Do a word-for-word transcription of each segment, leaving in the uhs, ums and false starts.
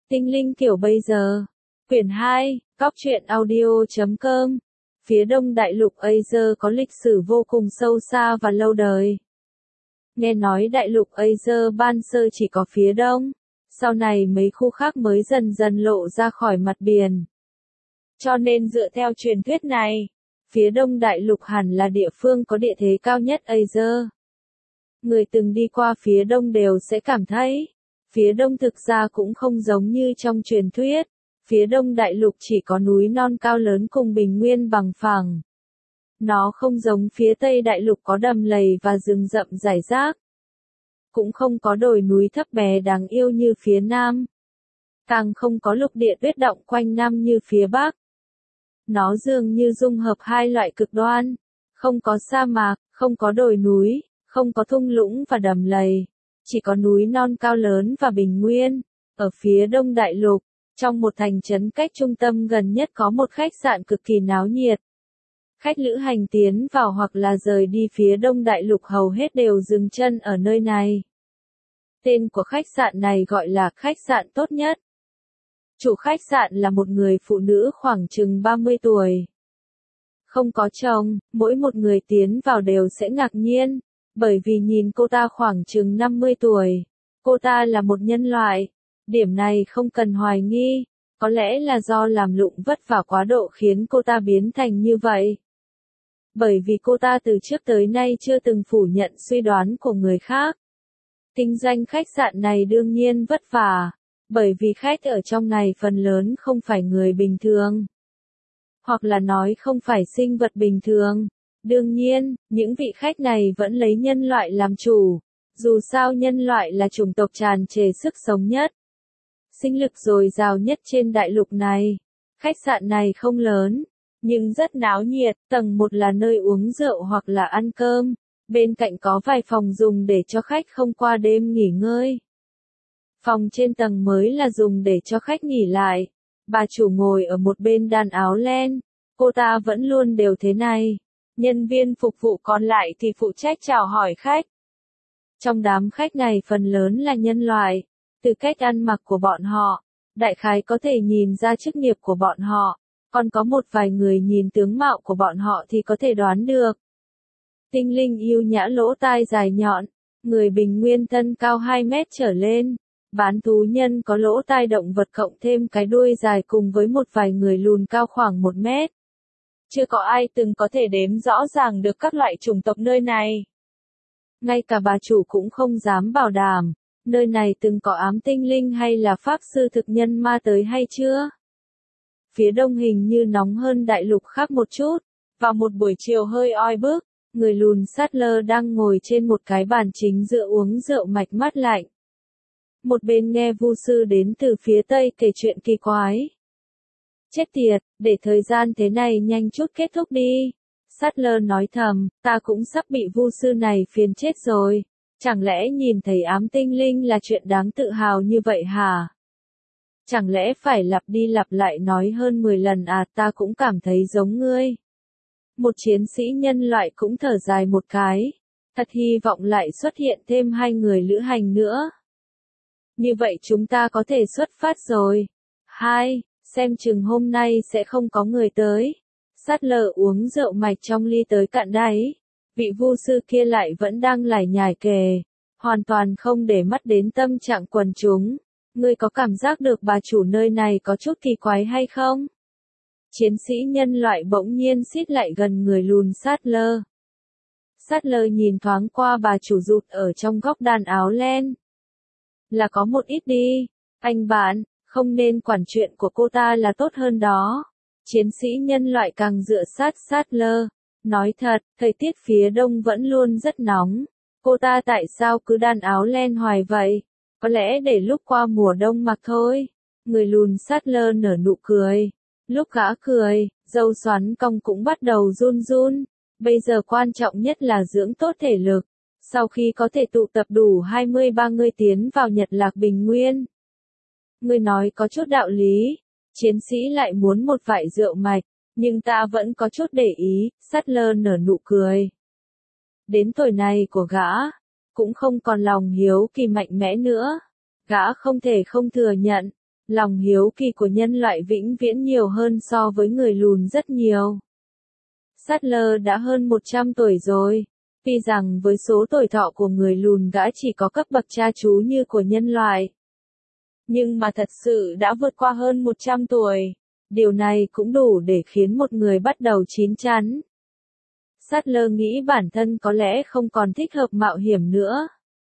Tinh linh kiểu bây giờ. Quyển hai, Góc truyện audio chấm com. Phía đông đại lục Asia có lịch sử vô cùng sâu xa và lâu đời. Nghe nói đại lục Asia ban sơ chỉ có phía đông, sau này mấy khu khác mới dần dần lộ ra khỏi mặt biển. Cho nên dựa theo truyền thuyết này, phía đông đại lục hẳn là địa phương có địa thế cao nhất Asia. Người từng đi qua phía đông đều sẽ cảm thấy, phía đông thực ra cũng không giống như trong truyền thuyết. Phía đông đại lục chỉ có núi non cao lớn cùng bình nguyên bằng phẳng. Nó không giống phía tây đại lục có đầm lầy và rừng rậm rải rác. Cũng không có đồi núi thấp bé đáng yêu như phía nam. Càng không có lục địa tuyết động quanh năm như phía bắc. Nó dường như dung hợp hai loại cực đoan. Không có sa mạc, không có đồi núi, không có thung lũng và đầm lầy. Chỉ có núi non cao lớn và bình nguyên. Ở phía đông đại lục, trong một thành trấn cách trung tâm gần nhất có một khách sạn cực kỳ náo nhiệt. Khách lữ hành tiến vào hoặc là rời đi phía đông đại lục hầu hết đều dừng chân ở nơi này. Tên của khách sạn này gọi là khách sạn tốt nhất. Chủ khách sạn là một người phụ nữ khoảng chừng ba mươi tuổi. Không có chồng, mỗi một người tiến vào đều sẽ ngạc nhiên, bởi vì nhìn cô ta khoảng chừng năm mươi tuổi. Cô ta là một nhân loại. Điểm này không cần hoài nghi, có lẽ là do làm lụng vất vả quá độ khiến cô ta biến thành như vậy. Bởi vì cô ta từ trước tới nay chưa từng phủ nhận suy đoán của người khác. Kinh doanh khách sạn này đương nhiên vất vả, bởi vì khách ở trong này phần lớn không phải người bình thường. Hoặc là nói không phải sinh vật bình thường. Đương nhiên, những vị khách này vẫn lấy nhân loại làm chủ, dù sao nhân loại là chủng tộc tràn trề sức sống nhất. Sinh lực dồi dào nhất trên đại lục này. Khách sạn này không lớn, nhưng rất náo nhiệt, tầng một là nơi uống rượu hoặc là ăn cơm, bên cạnh có vài phòng dùng để cho khách không qua đêm nghỉ ngơi. Phòng trên tầng mới là dùng để cho khách nghỉ lại. Bà chủ ngồi ở một bên đan áo len, cô ta vẫn luôn đều thế này. Nhân viên phục vụ còn lại thì phụ trách chào hỏi khách. Trong đám khách này phần lớn là nhân loại. Từ cách ăn mặc của bọn họ, đại khái có thể nhìn ra chức nghiệp của bọn họ, còn có một vài người nhìn tướng mạo của bọn họ thì có thể đoán được. Tinh linh yêu nhã lỗ tai dài nhọn, người bình nguyên thân cao hai mét trở lên, bán thú nhân có lỗ tai động vật cộng thêm cái đuôi dài cùng với một vài người lùn cao khoảng một mét. Chưa có ai từng có thể đếm rõ ràng được các loại chủng tộc nơi này. Ngay cả bà chủ cũng không dám bảo đảm. Nơi này từng có ám tinh linh hay là pháp sư thực nhân ma tới hay chưa? Phía đông hình như nóng hơn đại lục khác một chút. Vào một buổi chiều hơi oi bức, người lùn Sattler đang ngồi trên một cái bàn chính giữa uống rượu mạch mát lạnh. Một bên nghe vu sư đến từ phía tây kể chuyện kỳ quái. Chết tiệt, để thời gian thế này nhanh chút kết thúc đi. Sattler nói thầm, ta cũng sắp bị vu sư này phiền chết rồi. Chẳng lẽ nhìn thấy ám tinh linh là chuyện đáng tự hào như vậy hả? Chẳng lẽ phải lặp đi lặp lại nói hơn mười lần à, ta cũng cảm thấy giống ngươi. Một chiến sĩ nhân loại cũng thở dài một cái. Thật hy vọng lại xuất hiện thêm hai người lữ hành nữa. Như vậy chúng ta có thể xuất phát rồi. Hai, xem chừng hôm nay sẽ không có người tới. Sattler uống rượu mạch trong ly tới cạn đáy. Vị vu sư kia lại vẫn đang lải nhải kề, hoàn toàn không để mắt đến tâm trạng quần chúng. Ngươi có cảm giác được bà chủ nơi này có chút kỳ quái hay không? Chiến sĩ nhân loại bỗng nhiên xít lại gần người lùn Sattler. Sattler nhìn thoáng qua bà chủ rụt ở trong góc đàn áo len. Là có một ít đi, anh bạn, không nên quản chuyện của cô ta là tốt hơn đó. Chiến sĩ nhân loại càng dựa sát Sattler. Nói thật, thời tiết phía đông vẫn luôn rất nóng. Cô ta tại sao cứ đan áo len hoài vậy? Có lẽ để lúc qua mùa đông mặc thôi. Người lùn Sattler nở nụ cười. Lúc gã cười, râu xoắn cong cũng bắt đầu run run. Bây giờ quan trọng nhất là dưỡng tốt thể lực. Sau khi có thể tụ tập đủ hai mươi ba người tiến vào Nhật Lạc Bình Nguyên. Người nói có chút đạo lý. Chiến sĩ lại muốn một vại rượu mạch. Nhưng ta vẫn có chút để ý, Sattler nở nụ cười. Đến tuổi này của gã, cũng không còn lòng hiếu kỳ mạnh mẽ nữa. Gã không thể không thừa nhận, Lòng hiếu kỳ của nhân loại vĩnh viễn nhiều hơn so với người lùn rất nhiều. Sattler đã hơn một trăm tuổi rồi. Tuy rằng với số tuổi thọ của người lùn gã chỉ có cấp bậc cha chú như của nhân loại. Nhưng mà thật sự đã vượt qua hơn một trăm tuổi. Điều này cũng đủ để khiến một người bắt đầu chín chắn. Sattler nghĩ bản thân có lẽ không còn thích hợp mạo hiểm nữa.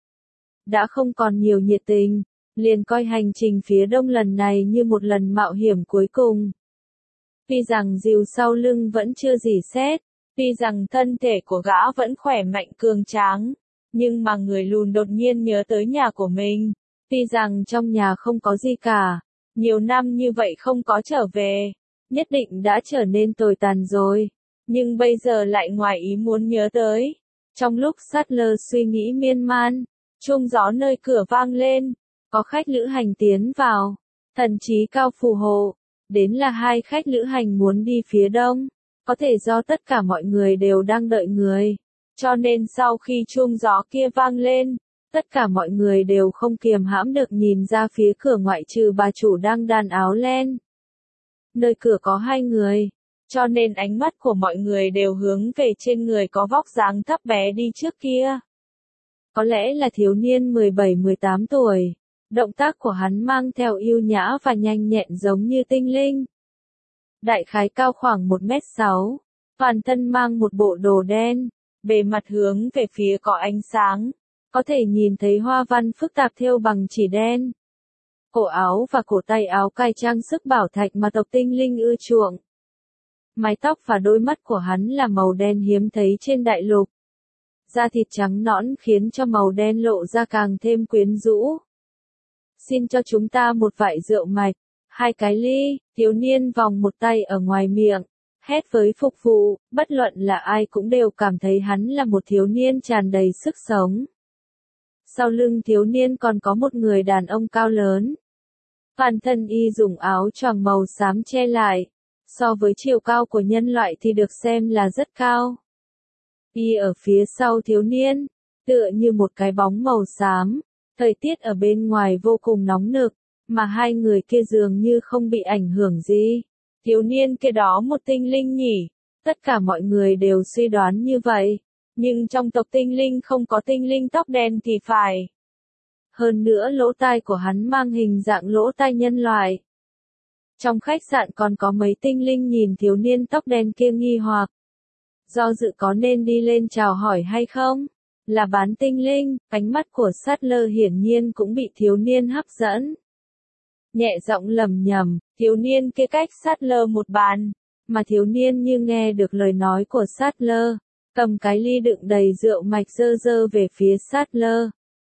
Đã không còn nhiều nhiệt tình, liền coi hành trình phía đông lần này như một lần mạo hiểm cuối cùng. Tuy rằng dìu sau lưng vẫn chưa rỉ sét, tuy rằng thân thể của gã vẫn khỏe mạnh cường tráng, nhưng mà người lùn đột nhiên nhớ tới nhà của mình. Tuy rằng trong nhà không có gì cả, nhiều năm như vậy không có trở về, nhất định đã trở nên tồi tàn rồi, nhưng bây giờ lại ngoài ý muốn nhớ tới. Trong lúc Sattler suy nghĩ miên man, chuông gió nơi cửa vang lên, có khách lữ hành tiến vào, thần trí cao phù hộ, đến là hai khách lữ hành muốn đi phía đông, có thể do tất cả mọi người đều đang đợi người, cho nên sau khi chuông gió kia vang lên, tất cả mọi người đều không kiềm hãm được nhìn ra phía cửa ngoại trừ bà chủ đang đan áo len. Nơi cửa có hai người, cho nên ánh mắt của mọi người đều hướng về trên người có vóc dáng thấp bé đi trước kia. Có lẽ là thiếu niên mười bảy mười tám tuổi, động tác của hắn mang theo yêu nhã và nhanh nhẹn giống như tinh linh. Đại khái cao khoảng một mét sáu, toàn thân mang một bộ đồ đen, bề mặt hướng về phía có ánh sáng, có thể nhìn thấy hoa văn phức tạp thêu bằng chỉ đen. Cổ áo và cổ tay áo cài trang sức bảo thạch mà tộc tinh linh ưa chuộng. Mái tóc và đôi mắt của hắn là màu đen hiếm thấy trên đại lục. Da thịt trắng nõn khiến cho màu đen lộ ra càng thêm quyến rũ. Xin cho chúng ta một vại rượu mạch, hai cái ly, thiếu niên vòng một tay ở ngoài miệng, hét với phục vụ, bất luận là ai cũng đều cảm thấy hắn là một thiếu niên tràn đầy sức sống. Sau lưng thiếu niên còn có một người đàn ông cao lớn. Toàn thân y dùng áo choàng màu xám che lại, so với chiều cao của nhân loại thì được xem là rất cao. Y ở phía sau thiếu niên, tựa như một cái bóng màu xám, thời tiết ở bên ngoài vô cùng nóng nực, mà hai người kia dường như không bị ảnh hưởng gì. Thiếu niên kia đó một tinh linh nhỉ? Tất cả mọi người đều suy đoán như vậy, nhưng trong tộc tinh linh không có tinh linh tóc đen thì phải. Hơn nữa lỗ tai của hắn mang hình dạng lỗ tai nhân loại. Trong khách sạn còn có mấy tinh linh nhìn thiếu niên tóc đen kia nghi hoặc. Do dự có nên đi lên chào hỏi hay không? Là bán tinh linh, ánh mắt của Sattler hiển nhiên cũng bị thiếu niên hấp dẫn. Nhẹ giọng lầm nhầm, thiếu niên kia cách Sattler một bàn, mà thiếu niên như nghe được lời nói của Sattler, cầm cái ly đựng đầy rượu mạch dơ dơ về phía Sattler.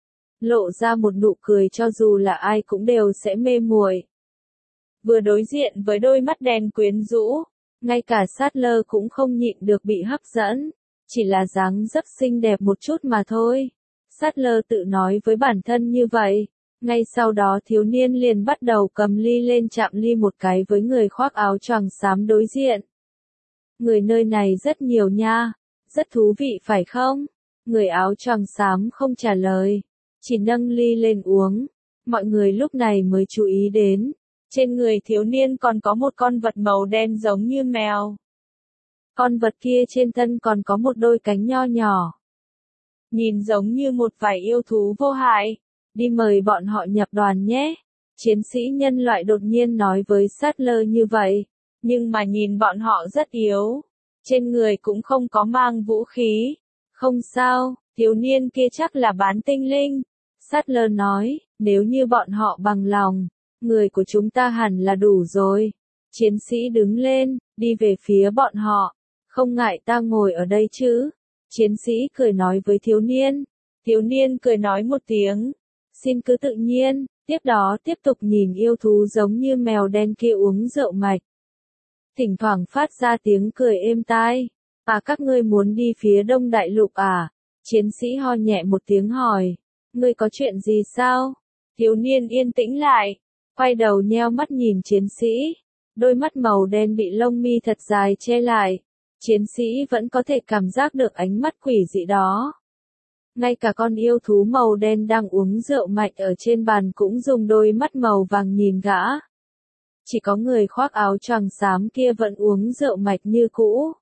Lộ ra một nụ cười cho dù là ai cũng đều sẽ mê muội. Vừa đối diện với đôi mắt đen quyến rũ, ngay cả Sattler cũng không nhịn được bị hấp dẫn, chỉ là dáng dấp xinh đẹp một chút mà thôi. Sattler tự nói với bản thân như vậy. Ngay sau đó thiếu niên liền bắt đầu cầm ly lên chạm ly một cái với người khoác áo choàng xám đối diện. Người nơi này rất nhiều nha, rất thú vị phải không? Người áo choàng xám không trả lời, chỉ nâng ly lên uống. Mọi người lúc này mới chú ý đến, trên người thiếu niên còn có một con vật màu đen giống như mèo. Con vật kia trên thân còn có một đôi cánh nho nhỏ. Nhìn giống như một vài yêu thú vô hại. Đi mời bọn họ nhập đoàn nhé. Chiến sĩ nhân loại đột nhiên nói với Sattler như vậy. Nhưng mà nhìn bọn họ rất yếu. Trên người cũng không có mang vũ khí. Không sao, thiếu niên kia chắc là bán tinh linh. Sattler nói, nếu như bọn họ bằng lòng, người của chúng ta hẳn là đủ rồi. Chiến sĩ đứng lên, đi về phía bọn họ. Không ngại ta ngồi ở đây chứ. Chiến sĩ cười nói với thiếu niên. Thiếu niên cười nói một tiếng. Xin cứ tự nhiên, tiếp đó tiếp tục nhìn yêu thú giống như mèo đen kia uống rượu mạch. Thỉnh thoảng phát ra tiếng cười êm tai. À các ngươi muốn đi phía đông đại lục à? Chiến sĩ ho nhẹ một tiếng hỏi. Ngươi có chuyện gì sao? Thiếu niên yên tĩnh lại, quay đầu nheo mắt nhìn chiến sĩ. Đôi mắt màu đen bị lông mi thật dài che lại. Chiến sĩ vẫn có thể cảm giác được ánh mắt quỷ dị đó. Ngay cả con yêu thú màu đen đang uống rượu mạnh ở trên bàn cũng dùng đôi mắt màu vàng nhìn gã. Chỉ có người khoác áo choàng xám kia vẫn uống rượu mạch như cũ.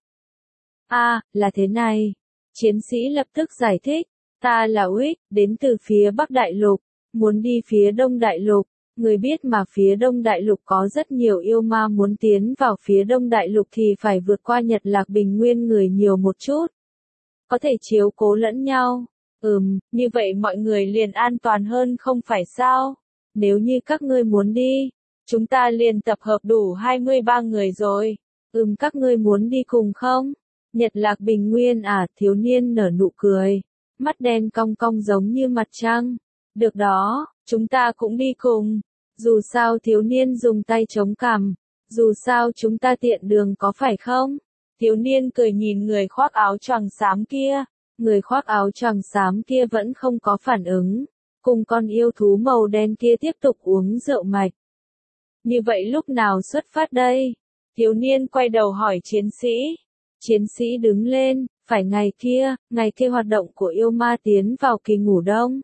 À, là thế này. Chiến sĩ lập tức giải thích. Ta là Uýt, đến từ phía Bắc Đại Lục, muốn đi phía Đông Đại Lục. Người biết mà phía Đông Đại Lục có rất nhiều yêu ma, muốn tiến vào phía Đông Đại Lục thì phải vượt qua Nhật Lạc Bình Nguyên người nhiều một chút. Có thể chiếu cố lẫn nhau. Ừm, như vậy mọi người liền an toàn hơn không phải sao? Nếu như các ngươi muốn đi, chúng ta liền tập hợp đủ hai mươi ba người rồi. Ừm, các ngươi muốn đi cùng không? Nhật Lạc Bình Nguyên à? Thiếu niên nở nụ cười. Mắt đen cong cong giống như mặt trăng. Được đó, chúng ta cũng đi cùng. Dù sao thiếu niên dùng tay chống cằm. Dù sao chúng ta tiện đường có phải không? Thiếu niên cười nhìn người khoác áo choàng xám kia. Người khoác áo choàng xám kia vẫn không có phản ứng. Cùng con yêu thú màu đen kia tiếp tục uống rượu mạch. Như vậy lúc nào xuất phát đây? Thiếu niên quay đầu hỏi chiến sĩ. Chiến sĩ đứng lên, phải ngày kia, ngày kia hoạt động của yêu ma tiến vào kỳ ngủ đông.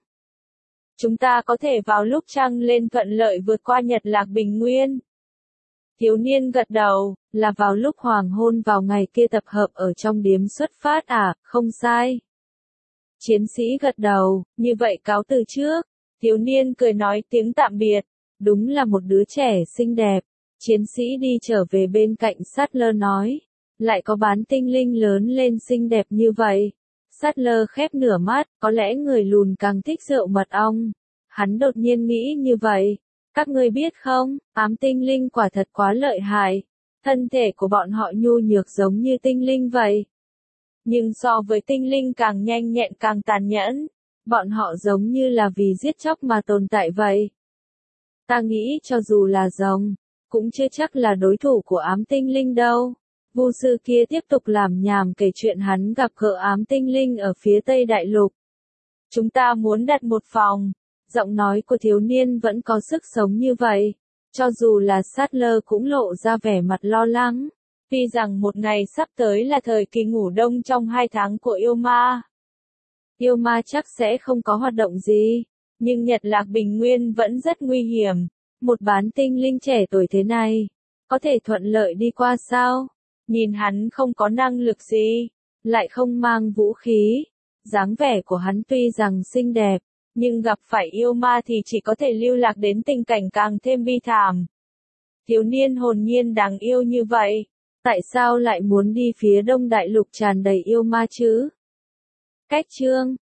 Chúng ta có thể vào lúc trăng lên thuận lợi vượt qua Nhật Lạc Bình Nguyên. Thiếu niên gật đầu, là vào lúc hoàng hôn vào ngày kia tập hợp ở trong điếm xuất phát à, không sai. Chiến sĩ gật đầu, như vậy cáo từ trước. Thiếu niên cười nói tiếng tạm biệt. Đúng là một đứa trẻ xinh đẹp. Chiến sĩ đi trở về bên cạnh Sattler nói. Lại có bán tinh linh lớn lên xinh đẹp như vậy. Sattler khép nửa mắt, có lẽ người lùn càng thích rượu mật ong. Hắn đột nhiên nghĩ như vậy. Các ngươi biết không, ám tinh linh quả thật quá lợi hại. Thân thể của bọn họ nhu nhược giống như tinh linh vậy. Nhưng so với tinh linh càng nhanh nhẹn càng tàn nhẫn. Bọn họ giống như là vì giết chóc mà tồn tại vậy. Ta nghĩ cho dù là rồng, cũng chưa chắc là đối thủ của ám tinh linh đâu. Vu sư kia tiếp tục làm nhảm kể chuyện hắn gặp gỡ ám tinh linh ở phía Tây Đại Lục. Chúng ta muốn đặt một phòng. Giọng nói của thiếu niên vẫn có sức sống như vậy. Cho dù là Sattler cũng lộ ra vẻ mặt lo lắng. Tuy rằng một ngày sắp tới là thời kỳ ngủ đông trong hai tháng của yêu ma. Yêu ma chắc sẽ không có hoạt động gì. Nhưng Nhật Lạc Bình Nguyên vẫn rất nguy hiểm. Một bán tinh linh trẻ tuổi thế này. Có thể thuận lợi đi qua sao? Nhìn hắn không có năng lực gì. Lại không mang vũ khí. Dáng vẻ của hắn tuy rằng xinh đẹp. Nhưng gặp phải yêu ma thì chỉ có thể lưu lạc đến tình cảnh càng thêm bi thảm. Thiếu niên hồn nhiên đáng yêu như vậy. Tại sao lại muốn đi phía Đông Đại Lục tràn đầy yêu ma chứ? Cách chương